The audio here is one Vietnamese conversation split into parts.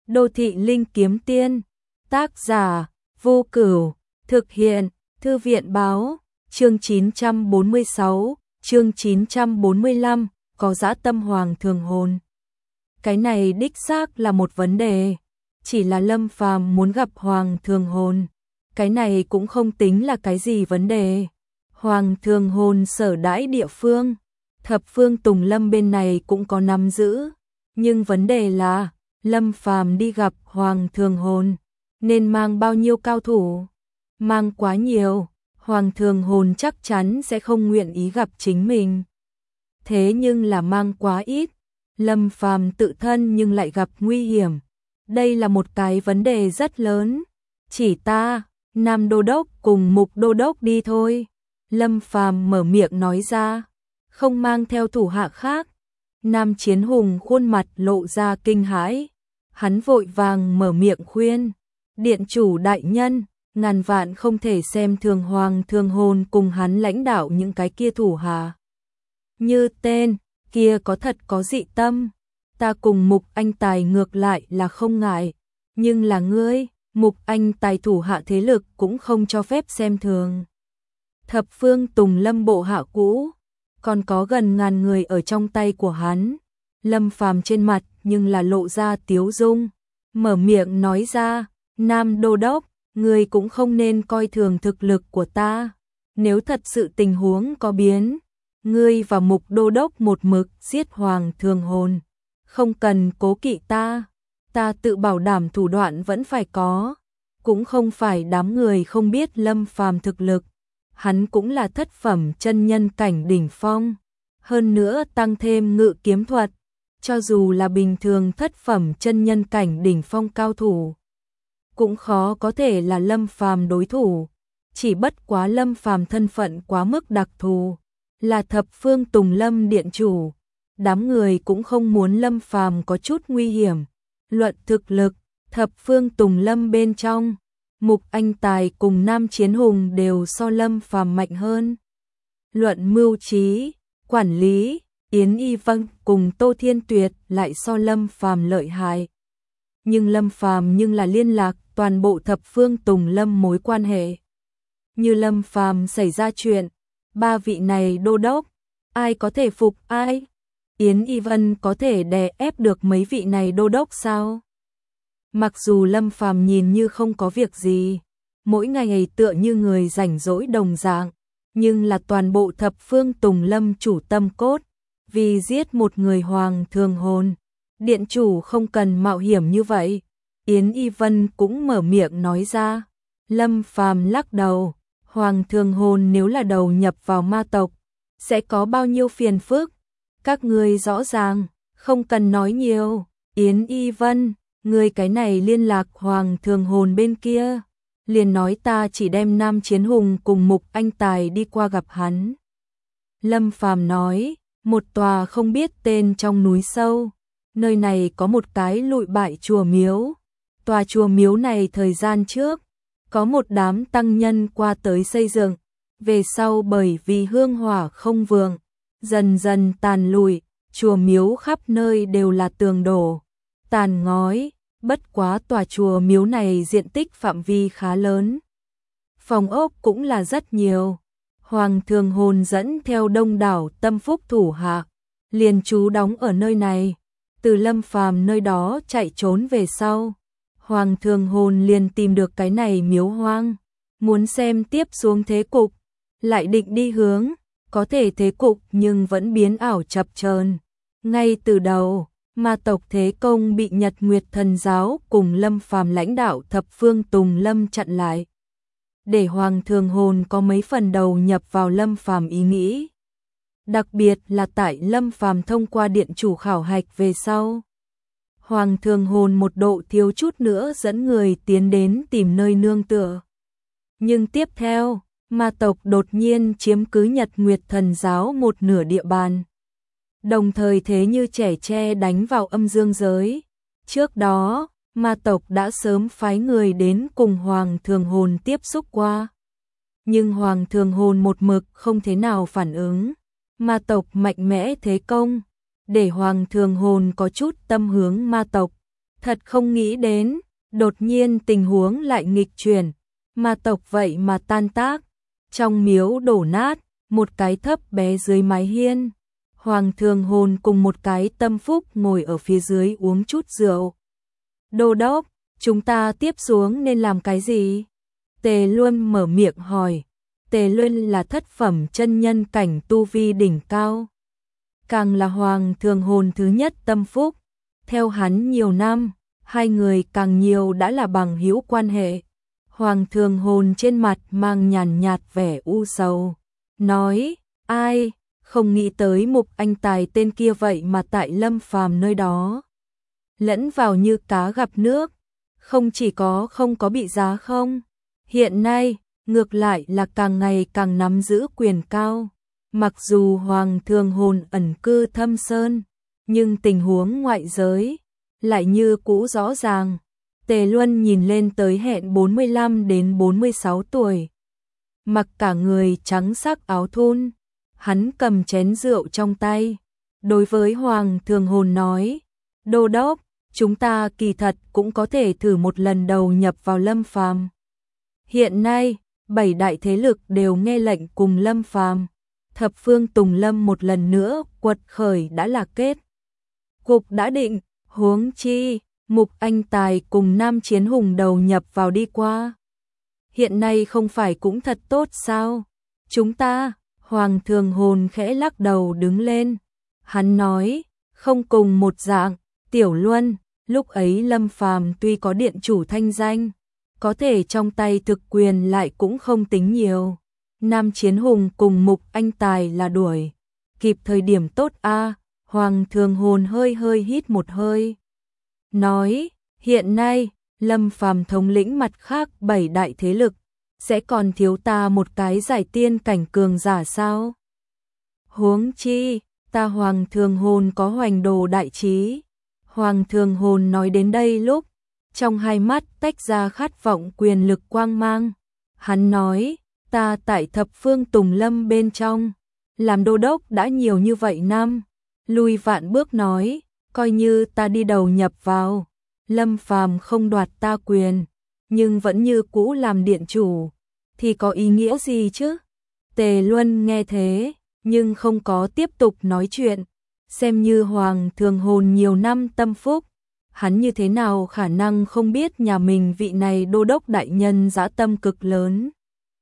Đô thị linh kiếm tiên, tác giả, Vô Cửu, thực hiện, Thư viện báo, chương 946, chương 945, có dã tâm hoàng thường hồn. Cái này đích xác là một vấn đề, chỉ là Lâm Phàm muốn gặp hoàng thường hồn. Cái này cũng không tính là cái gì vấn đề. Hoàng thường hồn sở đãi địa phương, thập phương Tùng Lâm bên này cũng có nắm giữ. Nhưng vấn đề là, Lâm Phàm đi gặp hoàng thường hồn, nên mang bao nhiêu cao thủ? Mang quá nhiều, hoàng thường hồn chắc chắn sẽ không nguyện ý gặp chính mình. Thế nhưng là mang quá ít, Lâm Phàm tự thân nhưng lại gặp nguy hiểm. Đây là một cái vấn đề rất lớn. Chỉ ta, Nam Đô Đốc cùng Mục Đô Đốc đi thôi. Lâm Phàm mở miệng nói ra, không mang theo thủ hạ khác. Nam Chiến Hùng khuôn mặt lộ ra kinh hãi. Hắn vội vàng mở miệng khuyên, điện chủ đại nhân, ngàn vạn không thể xem thường hoàng thường hồn cùng hắn lãnh đạo những cái kia thủ hạ. Như tên, kia có thật có dị tâm, ta cùng Mục Anh Tài ngược lại là không ngại, nhưng là ngươi, Mục Anh Tài thủ hạ thế lực cũng không cho phép xem thường. Thập phương Tùng Lâm bộ hạ cũ, còn có gần 1000 người ở trong tay của hắn. Lâm Phàm trên mặt nhưng là lộ ra tiếu dung, mở miệng nói ra, Nam Đô Đốc, ngươi cũng không nên coi thường thực lực của ta. Nếu thật sự tình huống có biến, ngươi và Mục Đô Đốc một mực giết hoàng thường hồn, không cần cố kỵ ta. Ta tự bảo đảm thủ đoạn vẫn phải có, cũng không phải đám người không biết Lâm Phàm thực lực. Hắn cũng là thất phẩm chân nhân cảnh đỉnh phong, hơn nữa tăng thêm ngự kiếm thuật, cho dù là bình thường thất phẩm chân nhân cảnh đỉnh phong cao thủ, cũng khó có thể là Lâm Phàm đối thủ. Chỉ bất quá Lâm Phàm thân phận quá mức đặc thù, là thập phương Tùng Lâm điện chủ, đám người cũng không muốn Lâm Phàm có chút nguy hiểm. Luận thực lực, thập phương Tùng Lâm bên trong, Mục Anh Tài cùng Nam Chiến Hùng đều so Lâm Phàm mạnh hơn. Luận mưu trí, quản lý, Yến Y Vân cùng Tô Thiên Tuyệt lại so Lâm Phàm lợi hại. Nhưng Lâm Phàm nhưng là liên lạc toàn bộ thập phương Tùng Lâm mối quan hệ. Như Lâm Phàm xảy ra chuyện, ba vị này đô đốc, ai có thể phục ai? Yến Y Vân có thể đè ép được mấy vị này đô đốc sao? Mặc dù Lâm Phàm nhìn như không có việc gì, mỗi ngày tựa như người rảnh rỗi đồng dạng, nhưng là toàn bộ thập phương Tùng Lâm chủ tâm cốt, vì giết một người hoàng thường hồn, điện chủ không cần mạo hiểm như vậy. Yến Y Vân cũng mở miệng nói ra. Lâm Phàm lắc đầu, hoàng thường hồn nếu là đầu nhập vào ma tộc, sẽ có bao nhiêu phiền phức? Các ngươi rõ ràng, không cần nói nhiều. Yến Y Vân, ngươi cái này liên lạc hoàng thường hồn bên kia, liền nói ta chỉ đem Nam Chiến Hùng cùng Mục Anh Tài đi qua gặp hắn. Lâm Phàm nói, một tòa không biết tên trong núi sâu, nơi này có một cái lụi bại chùa miếu. Tòa chùa miếu này thời gian trước, có một đám tăng nhân qua tới xây dựng, về sau bởi vì hương hỏa không vượng, dần dần tàn lụi, chùa miếu khắp nơi đều là tường đổ, tàn ngói. Bất quá tòa chùa miếu này diện tích phạm vi khá lớn, phòng ốc cũng là rất nhiều. Hoàng thường hồn dẫn theo đông đảo tâm phúc thủ hạ, liền trú đóng ở nơi này. Từ Lâm Phàm nơi đó chạy trốn về sau, hoàng thường hồn liền tìm được cái này miếu hoang, muốn xem tiếp xuống thế cục, lại định đi hướng, có thể thế cục nhưng vẫn biến ảo chập chờn. Ngay từ đầu, ma tộc thế công bị Nhật Nguyệt Thần Giáo cùng Lâm Phàm lãnh đạo thập phương Tùng Lâm chặn lại, để hoàng thường hồn có mấy phần đầu nhập vào Lâm Phàm ý nghĩ. Đặc biệt là tại Lâm Phàm thông qua điện chủ khảo hạch về sau, hoàng thường hồn một độ thiếu chút nữa dẫn người tiến đến tìm nơi nương tựa. Nhưng tiếp theo, ma tộc đột nhiên chiếm cứ Nhật Nguyệt Thần Giáo một nửa địa bàn, đồng thời thế như trẻ tre đánh vào âm dương giới. Trước đó, ma tộc đã sớm phái người đến cùng hoàng thường hồn tiếp xúc qua, nhưng hoàng thường hồn một mực không thế nào phản ứng. Ma tộc mạnh mẽ thế công, để hoàng thường hồn có chút tâm hướng ma tộc, Thật không nghĩ đến, đột nhiên tình huống lại nghịch chuyển, ma tộc vậy mà tan tác, trong miếu đổ nát, một cái thấp bé dưới mái hiên. Hoàng Thường Hồn cùng một cái tâm phúc ngồi ở phía dưới uống chút rượu. Đô đốc, chúng ta tiếp xuống nên làm cái gì? Tề Luân mở miệng hỏi. Tề Luân là thất phẩm chân nhân cảnh tu vi đỉnh cao, càng là Hoàng Thường Hồn thứ nhất tâm phúc. Theo hắn nhiều năm, hai người càng nhiều đã là bằng hữu quan hệ. Hoàng Thường Hồn trên mặt mang nhàn nhạt vẻ u sầu, nói: ai, không nghĩ tới Mục Anh Tài tên kia vậy mà tại Lâm Phàm nơi đó lẫn vào như cá gặp nước, không chỉ có không có bị giá không, hiện nay ngược lại là càng ngày càng nắm giữ quyền cao. Mặc dù Hoàng Thường Hồn ẩn cư thâm sơn, nhưng tình huống ngoại giới lại như cũ rõ ràng. Tề Luân nhìn lên tới hẹn 45 đến 46 tuổi, mặc cả người trắng sắc áo thun, hắn cầm chén rượu trong tay, đối với Hoàng Thường Hồn nói: Đô đốc, chúng ta kỳ thật cũng có thể thử một lần đầu nhập vào Lâm Phàm. Hiện nay, 7 đại thế lực đều nghe lệnh cùng Lâm Phàm, thập phương Tùng Lâm một lần nữa quật khởi đã là kết cục đã định, huống chi Mục Anh Tài cùng Nam Chiến Hùng đầu nhập vào đi qua. Hiện nay không phải cũng thật tốt sao? Chúng ta, Hoàng Thường Hồn khẽ lắc đầu đứng lên. Hắn nói, không cùng một dạng, Tiểu Luân, lúc ấy Lâm Phàm tuy có điện chủ thanh danh, có thể trong tay thực quyền lại cũng không tính nhiều. Nam Chiến Hùng cùng Mục Anh Tài là đuổi kịp thời điểm tốt a. Hoàng Thường Hồn hơi hơi hít một hơi, nói: hiện nay Lâm Phàm thống lĩnh mặt khác 7 đại thế lực, sẽ còn thiếu ta một cái giải tiên cảnh cường giả sao? Huống chi, ta Hoàng Thường Hồn có hoành đồ đại trí. Hoàng Thường Hồn nói đến đây lúc, trong hai mắt tách ra khát vọng quyền lực quang mang. Hắn nói, ta tại thập phương Tùng Lâm bên trong, làm đô đốc đã nhiều như vậy năm, lùi vạn bước nói, coi như ta đi đầu nhập vào, Lâm Phàm không đoạt ta quyền, nhưng vẫn như cũ làm điện chủ, thì có ý nghĩa gì chứ? Tề Luân nghe thế, nhưng không có tiếp tục nói chuyện, xem như Hoàng Thường Hồn nhiều năm tâm phúc, hắn như thế nào khả năng không biết nhà mình vị này đô đốc đại nhân dã tâm cực lớn.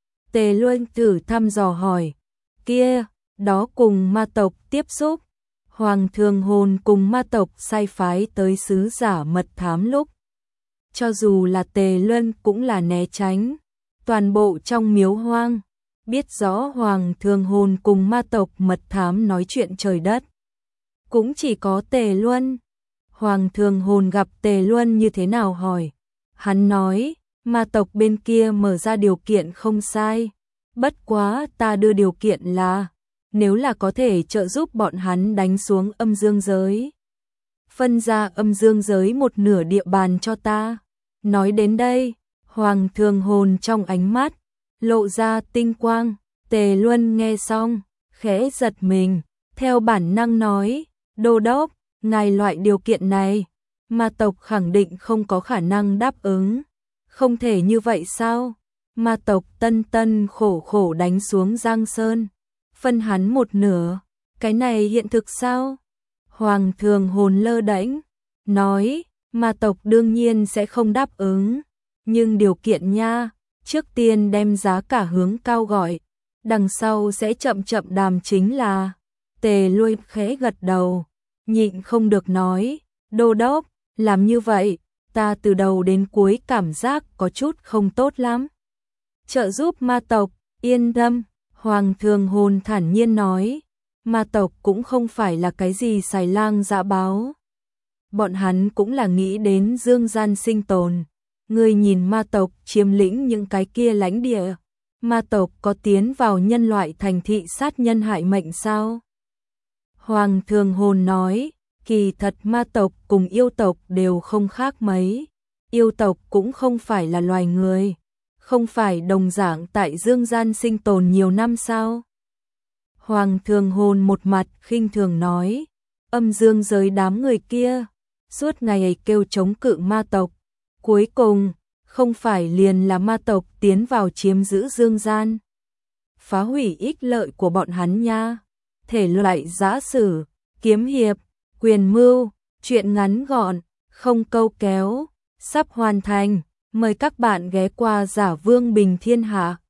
Tề Luân thử thăm dò hỏi, kia, đó cùng ma tộc tiếp xúc, Hoàng Thường Hồn cùng ma tộc sai phái tới sứ giả mật thám lúc, cho dù là Tề Luân cũng là né tránh, toàn bộ trong miếu hoang, biết rõ Hoàng Thường Hồn cùng ma tộc mật thám nói chuyện trời đất. Cũng chỉ có Tề Luân. Hoàng Thường Hồn gặp Tề Luân như thế nào hỏi. Hắn nói, ma tộc bên kia mở ra điều kiện không sai. Bất quá ta đưa điều kiện là, nếu là có thể trợ giúp bọn hắn đánh xuống âm dương giới, phân ra âm dương giới một nửa địa bàn cho ta. Nói đến đây, Hoàng Thường Hồn trong ánh mắt lộ ra tinh quang. Tề Luân nghe xong, khẽ giật mình, theo bản năng nói, đô đốc, ngài loại điều kiện này, ma tộc khẳng định không có khả năng đáp ứng. Không thể như vậy sao? Ma tộc tân tân khổ khổ đánh xuống Giang Sơn, phân hắn một nửa, cái này hiện thực sao? Hoàng Thường Hồn lơ đễnh, nói, ma tộc đương nhiên sẽ không đáp ứng, nhưng điều kiện nha, trước tiên đem giá cả hướng cao gọi, đằng sau sẽ chậm chậm đàm chính là. Tề Luân khẽ gật đầu, nhịn không được nói, đô đốc, làm như vậy, ta từ đầu đến cuối cảm giác có chút không tốt lắm. Trợ giúp ma tộc, yên tâm, Hoàng Thường Hồn thản nhiên nói, ma tộc cũng không phải là cái gì xài lang dã báo. Bọn hắn cũng là nghĩ đến dương gian sinh tồn. Ngươi nhìn ma tộc chiếm lĩnh những cái kia lãnh địa, ma tộc có tiến vào nhân loại thành thị sát nhân hại mệnh sao? Hoàng Thường Hồn nói, kỳ thật ma tộc cùng yêu tộc đều không khác mấy. Yêu tộc cũng không phải là loài người, không phải đồng dạng tại dương gian sinh tồn nhiều năm sao? Hoàng Thường Hồn một mặt khinh thường nói, âm dương giới đám người kia, suốt ngày kêu chống cự ma tộc. Cuối cùng, không phải liền là ma tộc tiến vào chiếm giữ dương gian, phá hủy ích lợi của bọn hắn nha. Thể loại giã sử, kiếm hiệp, quyền mưu, truyện ngắn gọn, không câu kéo, sắp hoàn thành. Mời các bạn ghé qua Giả Vương Bình Thiên Hạ.